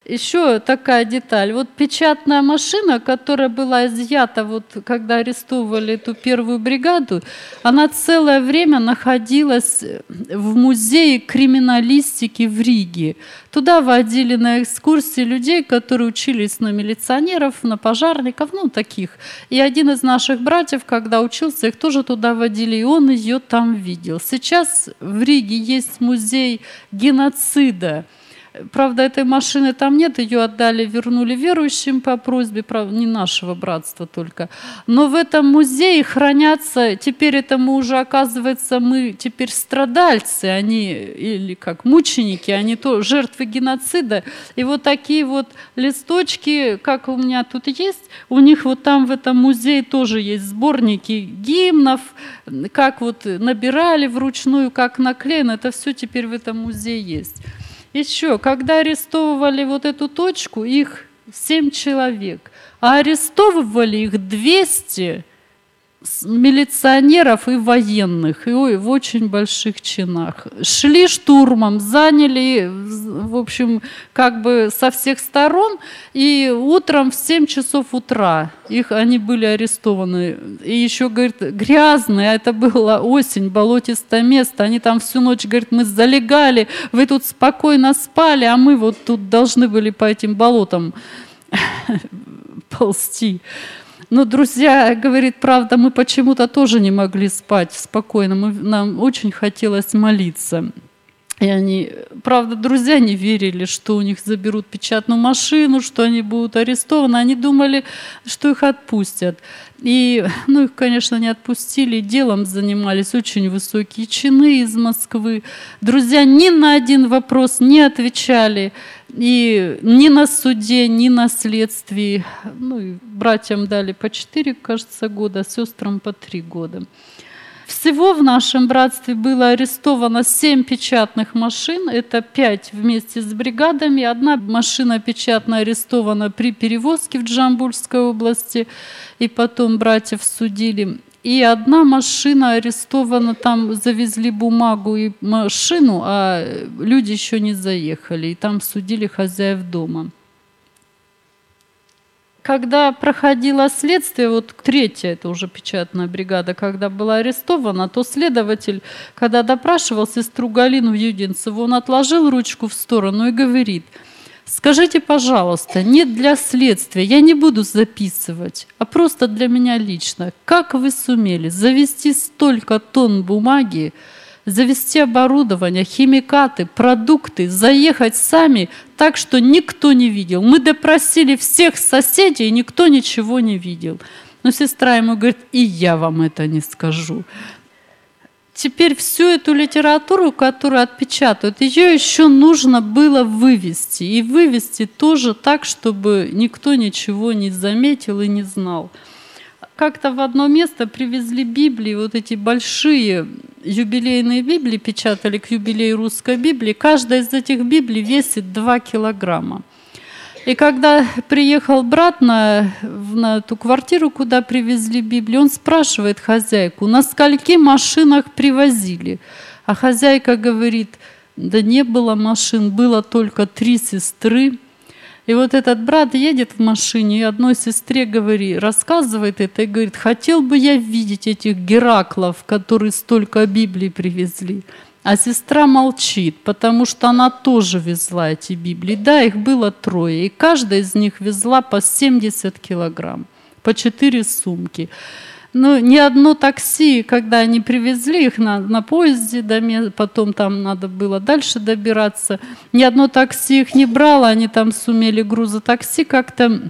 еще такая деталь. Вот печатная машина, которая была изъята, вот, когда арестовывали эту первую бригаду, она целое время находилась в музее криминалистики в Риге. Туда водили на экскурсии людей, которые учились на милиционеров, на пожарников, ну, таких. И один из наших братьев, когда учился, их тоже туда водили, и он ее там видел. Сейчас в Риге есть музей геноцида. Правда, этой машины там нет, ее отдали, вернули верующим по просьбе, правда, не нашего братства только. Но в этом музее хранятся, теперь это мы уже, оказывается, мы теперь страдальцы, они, или как мученики, они то жертвы геноцида. И вот такие вот листочки, как у меня тут есть, у них вот там в этом музее тоже есть сборники гимнов, как вот набирали вручную, как наклеено, это все теперь в этом музее есть. Еще, когда арестовывали вот эту точку, их 7 человек, а арестовывали их 200 милиционеров и военных, и в очень больших чинах. Шли штурмом, заняли, в общем, как бы со всех сторон, и утром в 7 часов утра они были арестованы. И еще, говорит, грязные, а это была осень, болотистое место, они там всю ночь, говорит, мы залегали, вы тут спокойно спали, а мы вот тут должны были по этим болотам ползти. Но, друзья, говорит, правда, мы почему-то тоже не могли спать спокойно. Нам очень хотелось молиться. И они, правда, друзья не верили, что у них заберут печатную машину, что они будут арестованы. Они думали, что их отпустят. И, ну, их, конечно, не отпустили, делом занимались очень высокие чины из Москвы. Друзья ни на один вопрос не отвечали. И ни на суде, ни на следствии. Ну, братьям дали по 4, кажется, года, сестрам по 3 года. Всего в нашем братстве было арестовано 7 печатных машин. Это 5 вместе с бригадами. 1 машина печатная арестована при перевозке в Джамбульской области. И потом братьев судили. И 1 машина арестована, там завезли бумагу и машину, а люди еще не заехали. И там судили хозяев дома. Когда проходило следствие, вот 3-я, это уже печатная бригада, когда была арестована, то следователь, когда допрашивал сестру Галину Юдинцеву, он отложил ручку в сторону и говорит: скажите, пожалуйста, не для следствия, я не буду записывать, а просто для меня лично. Как вы сумели завести столько тонн бумаги, завести оборудование, химикаты, продукты, заехать сами так, что никто не видел? Мы допросили всех соседей, и никто ничего не видел. Но сестра ему говорит: и я вам это не скажу. Теперь всю эту литературу, которую отпечатают, ее еще нужно было вывести. И вывести тоже так, чтобы никто ничего не заметил и не знал. Как-то в одно место привезли Библии, вот эти большие юбилейные Библии печатали к юбилею русской Библии. Каждая из этих Библий весит 2 килограмма. И когда приехал брат на эту квартиру, куда привезли Библию, он спрашивает хозяйку: на скольки машинах привозили? А хозяйка говорит: да не было машин, было только 3 сестры. И вот этот брат едет в машине и одной сестре рассказывает это и говорит: хотел бы я видеть этих Гераклов, которые столько Библий привезли. А сестра молчит, потому что она тоже везла эти Библии. Да, их было 3, и каждая из них везла по 70 килограмм, по 4 сумки. Но ни одно такси, когда они привезли их на поезде, потом там надо было дальше добираться, ни одно такси их не брало, они там сумели грузотакси как-то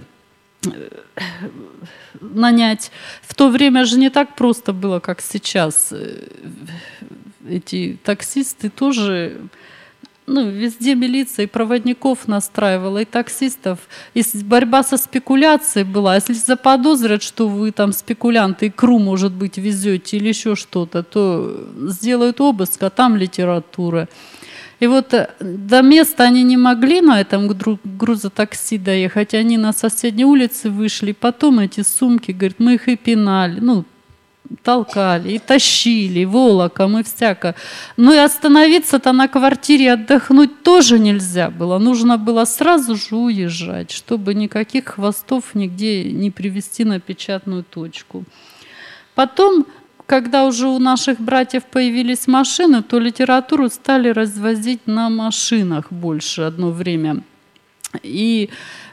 нанять. В то время же не так просто было, как сейчас. Эти таксисты тоже, везде милиция и проводников настраивала, и таксистов. И борьба со спекуляцией была. Если заподозрят, что вы там спекулянты, икру, может быть, везете или еще что-то, то сделают обыск, а там литература. И вот до места они не могли на этом грузотакси доехать, они на соседней улице вышли, потом эти сумки, говорит, мы их и пинали, толкали, и тащили, и волоком, и всяко. Но и остановиться-то на квартире отдохнуть тоже нельзя было. Нужно было сразу же уезжать, чтобы никаких хвостов нигде не привести на печатную точку. Потом, когда уже у наших братьев появились машины, то литературу стали развозить на машинах больше одно время. И,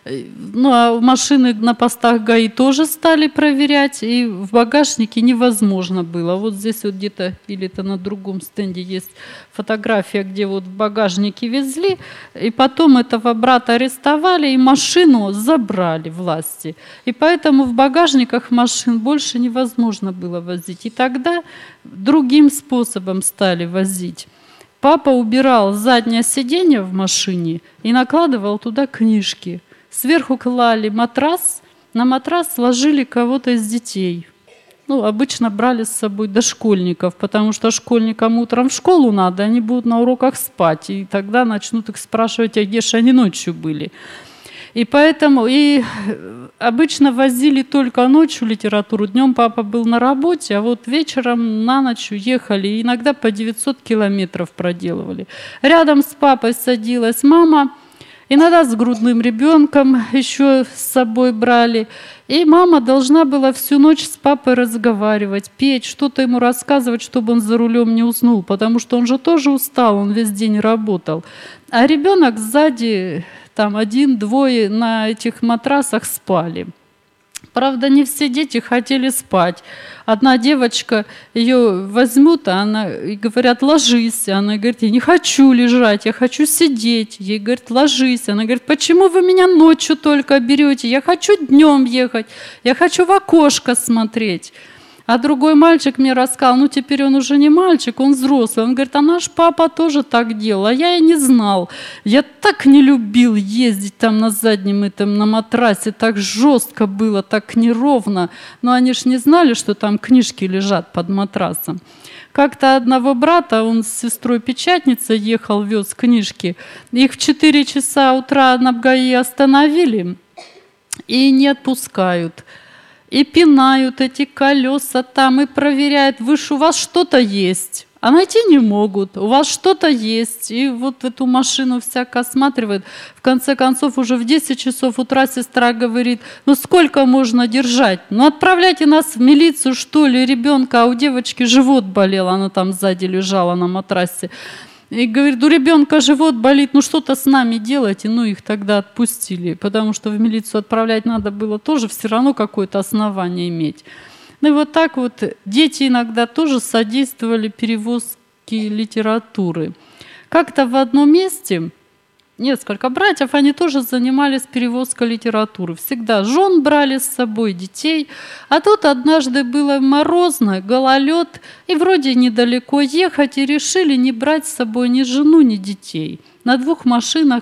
а машины на постах ГАИ тоже стали проверять, и в багажнике невозможно было. Вот здесь вот где-то, или это на другом стенде есть фотография, где вот в багажнике везли, и потом этого брата арестовали, и машину забрали власти. И поэтому в багажниках машин больше невозможно было возить. И тогда другим способом стали возить. Папа убирал заднее сиденье в машине и накладывал туда книжки. Сверху клали матрас, на матрас ложили кого-то из детей. Обычно брали с собой дошкольников, потому что школьникам утром в школу надо, они будут на уроках спать, и тогда начнут их спрашивать, а где же они ночью были. И поэтому обычно возили только ночью литературу. Днем папа был на работе, а вот вечером на ночь ехали. И иногда по 900 километров проделывали. Рядом с папой садилась мама, иногда с грудным ребенком еще с собой брали. И мама должна была всю ночь с папой разговаривать, петь, что-то ему рассказывать, чтобы он за рулем не уснул, потому что он же тоже устал, он весь день работал. А ребенок сзади, там один-двое на этих матрасах спали. Правда, не все дети хотели спать. Одна девочка, ее возьмут, и говорят, ложись. Она говорит, я не хочу лежать, я хочу сидеть. Ей говорят, ложись. Она говорит, почему вы меня ночью только берете? Я хочу днем ехать, я хочу в окошко смотреть. А другой мальчик мне рассказал, теперь он уже не мальчик, он взрослый. Он говорит, а наш папа тоже так делал, а я и не знал. Я так не любил ездить там на заднем на матрасе, так жестко было, так неровно. Но они ж не знали, что там книжки лежат под матрасом. Как-то одного брата, он с сестрой-печатницей ехал, вез книжки. Их в 4 часа утра на ГАИ остановили и не отпускают. И пинают эти колеса там, и проверяют, у вас что-то есть. А найти не могут, у вас что-то есть. И вот эту машину всяко осматривают. В конце концов, уже в 10 часов утра сестра говорит, сколько можно держать? Отправляйте нас в милицию, что ли, ребенка. А у девочки живот болел, она там сзади лежала на матрасе. И говорит, у ребенка живот болит, что-то с нами делайте. Их тогда отпустили, потому что в милицию отправлять надо было тоже все равно какое-то основание иметь. И вот так вот дети иногда тоже содействовали перевозке литературы. Как-то в одном месте несколько братьев, они тоже занимались перевозкой литературы. Всегда жен брали с собой, детей. А тут однажды было морозно, гололед, и вроде недалеко ехать, и решили не брать с собой ни жену, ни детей. На 2 машинах,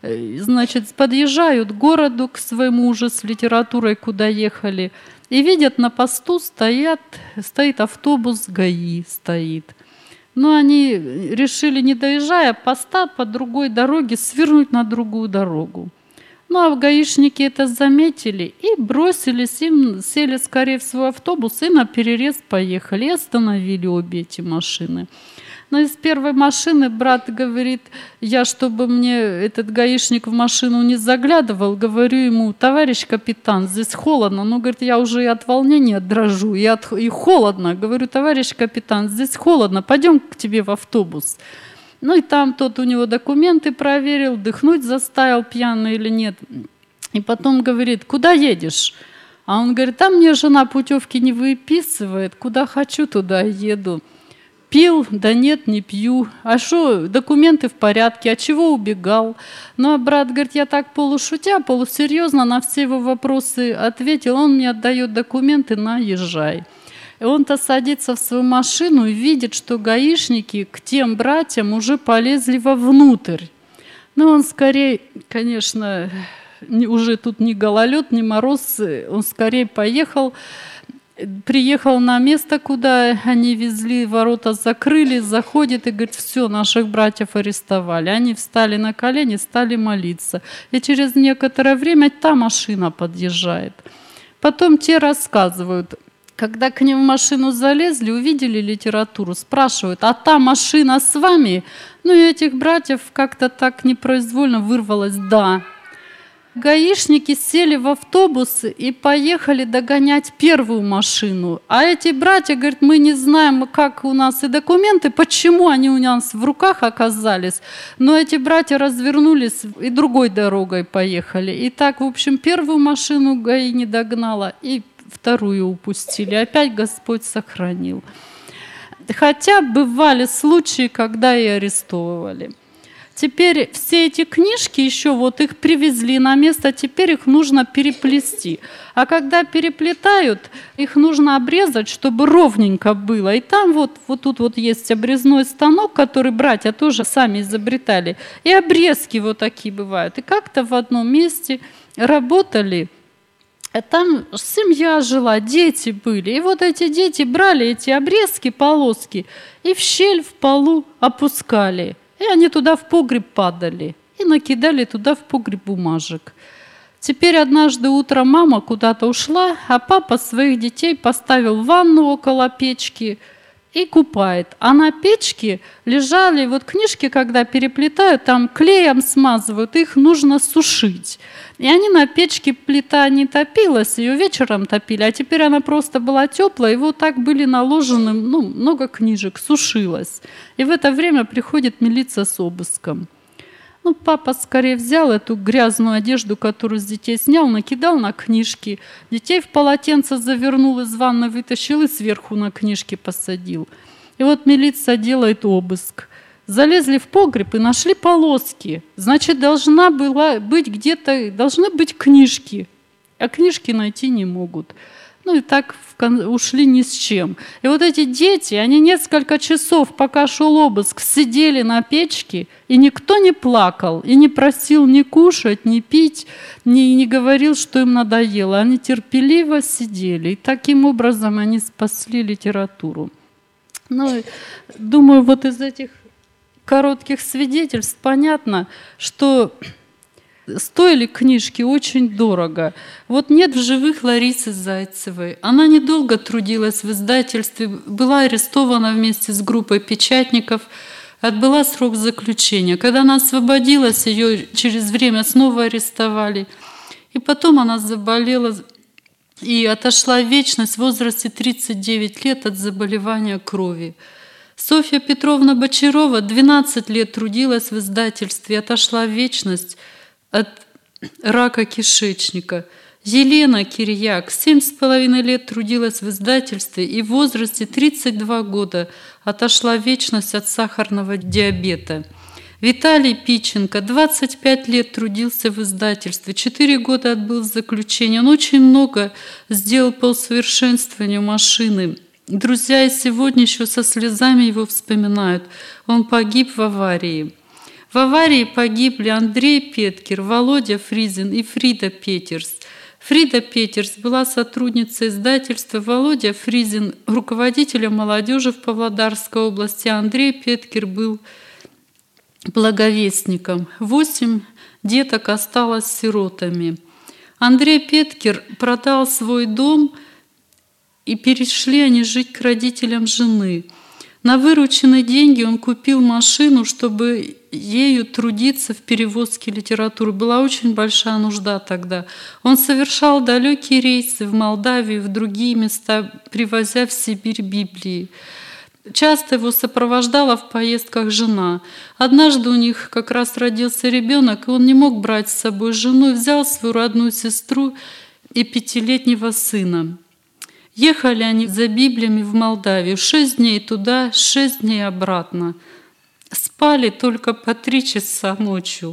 подъезжают к городу, к своему уже с литературой, куда ехали, и видят, на посту стоит автобус ГАИ, стоит. Но они решили, не доезжая поста, по другой дороге свернуть на другую дорогу. А гаишники это заметили и бросились, им сели скорее в свой автобус и наперерез поехали, и остановили обе эти машины. Но из первой машины брат говорит, чтобы мне этот гаишник в машину не заглядывал, говорю ему, товарищ капитан, здесь холодно. Говорит, я уже и от волнения дрожу, и холодно. Говорю, товарищ капитан, здесь холодно, пойдем к тебе в автобус. И там тот у него документы проверил, дыхнуть заставил, пьяный или нет. И потом говорит, куда едешь? А он говорит, мне жена путевки не выписывает, куда хочу, туда еду. Пил? Да нет, не пью. А что, документы в порядке, от чего убегал? А брат говорит, я так полушутя, полусерьезно на все его вопросы ответил. Он мне отдает документы, езжай. И он-то садится в свою машину и видит, что гаишники к тем братьям уже полезли вовнутрь. Он скорее, конечно, уже тут ни гололед, ни мороз, он скорее приехал на место, куда они везли, ворота закрыли, заходит и говорит, все, наших братьев арестовали. Они встали на колени, стали молиться. И через некоторое время та машина подъезжает. Потом те рассказывают, Когда к ним в машину залезли, увидели литературу, спрашивают: а та машина с вами? Ну и этих братьев как-то так непроизвольно вырвалось: да. Гаишники сели в автобус и поехали догонять первую машину. А эти братья говорят: мы не знаем, как у нас и документы, почему они у нас в руках оказались. Но эти братья развернулись и другой дорогой поехали. И так, в общем, первую машину ГАИ не догнала, и вторую упустили. Опять Господь сохранил. Хотя бывали случаи, когда и арестовывали. Теперь все эти книжки еще вот их привезли на место, теперь их нужно переплести. А когда переплетают, их нужно обрезать, чтобы ровненько было. И там вот тут вот есть обрезной станок, который братья тоже сами изобретали. И обрезки вот такие бывают. И как-то в одном месте работали, там семья жила, дети были. И вот эти дети брали эти обрезки, полоски, и в щель в полу опускали. И они туда в погреб падали. И накидали туда в погреб бумажек. Теперь однажды утром мама куда-то ушла, а папа своих детей поставил в ванну около печки и купает. А на печке лежали вот книжки, когда переплетают, там клеем смазывают, их нужно сушить. И они на печке, плита не топилась, ее вечером топили, а теперь она просто была теплая, и вот так были наложены, много книжек, сушилось. И в это время приходит милиция с обыском. Папа скорее взял эту грязную одежду, которую с детей снял, накидал на книжки, детей в полотенце завернул, из ванны вытащил и сверху на книжки посадил. И вот милиция делает обыск. Залезли в погреб и нашли полоски. Значит, должны быть книжки, а книжки найти не могут. И так ушли ни с чем. И вот эти дети, они несколько часов, пока шел обыск, сидели на печке, и никто не плакал, и не просил ни кушать, ни пить, не говорил, что им надоело. Они терпеливо сидели, и таким образом они спасли литературу. Думаю, вот из этих коротких свидетельств понятно, что стоили книжки очень дорого. Вот нет в живых Ларисы Зайцевой. Она недолго трудилась в издательстве, была арестована вместе с группой печатников, отбыла срок заключения. Когда она освободилась, ее через время снова арестовали. И потом она заболела и отошла в вечность в возрасте 39 лет от заболевания крови. Софья Петровна Бочарова 12 лет трудилась в издательстве и отошла в вечность от рака кишечника. Елена Кирьяк 7,5 лет трудилась в издательстве и в возрасте 32 года отошла в вечность от сахарного диабета. Виталий Пиченко 25 лет трудился в издательстве, 4 года отбыл в заключении. Он очень много сделал по усовершенствованию машины. Друзья и сегодня еще со слезами его вспоминают. Он погиб в аварии. В аварии погибли Андрей Петкер, Володя Фризин и Фрида Петерс. Фрида Петерс была сотрудницей издательства, Володя Фризин – руководителем молодежи в Павлодарской области, а Андрей Петкер был благовестником. 8 деток осталось сиротами. Андрей Петкер продал свой дом, и перешли они жить к родителям жены. На вырученные деньги он купил машину, чтобы ею трудиться в перевозке литературы. Была очень большая нужда тогда. Он совершал далекие рейсы в Молдавию, в другие места, привозя в Сибирь Библии. Часто его сопровождала в поездках жена. Однажды у них как раз родился ребенок, и он не мог брать с собой жену, и взял свою родную сестру и 5-летнего сына. Ехали они за Библиями в Молдавию. 6 дней туда, 6 дней обратно. Спали только по 3 часа ночью.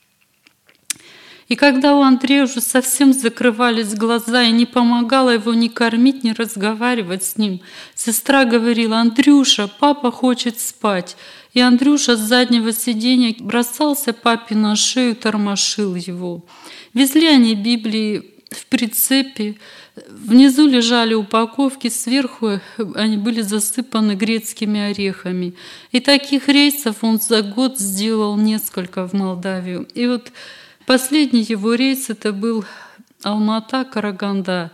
И когда у Андрея уже совсем закрывались глаза, и не помогало его ни кормить, ни разговаривать с ним, сестра говорила: «Андрюша, папа хочет спать». И Андрюша с заднего сиденья бросался папе на шею, тормошил его. Везли они Библии в прицепе. Внизу лежали упаковки, сверху они были засыпаны грецкими орехами. И таких рейсов он за год сделал несколько в Молдавию. И вот последний его рейс это был Алмата-Караганда.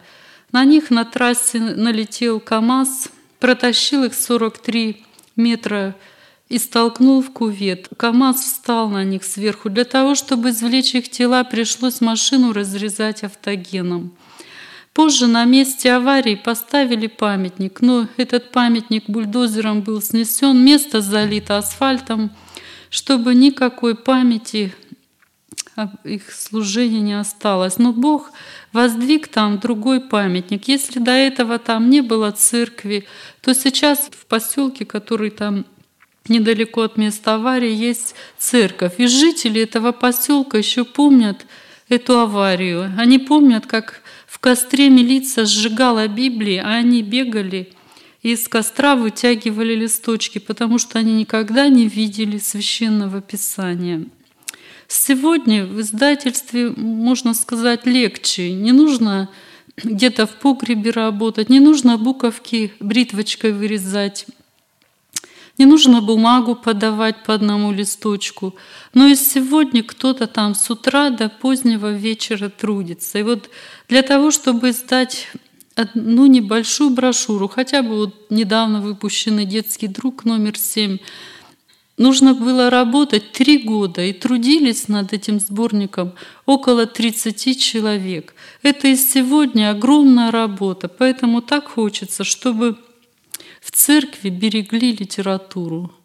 На них на трассе налетел КАМАЗ, протащил их 43 метра и столкнул в кювет. КАМАЗ встал на них сверху. Для того, чтобы извлечь их тела, пришлось машину разрезать автогеном. Позже на месте аварии поставили памятник, но этот памятник бульдозером был снесен, место залито асфальтом, чтобы никакой памяти об их служении не осталось. Но Бог воздвиг там другой памятник. Если до этого там не было церкви, то сейчас в поселке, который там недалеко от места аварии, есть церковь. И жители этого поселка еще помнят эту аварию. Они помнят, как в костре милиция сжигала Библии, а они бегали и из костра вытягивали листочки, потому что они никогда не видели священного писания. Сегодня в издательстве, можно сказать, легче. Не нужно где-то в погребе работать, не нужно буковки бритвочкой вырезать, не нужно бумагу подавать по одному листочку. Но и сегодня кто-то там с утра до позднего вечера трудится. И вот для того, чтобы издать одну небольшую брошюру, хотя бы вот недавно выпущенный «Детский друг» номер 7, нужно было работать 3 года, и трудились над этим сборником около 30 человек. Это и сегодня огромная работа, поэтому так хочется, чтобы в церкви берегли литературу.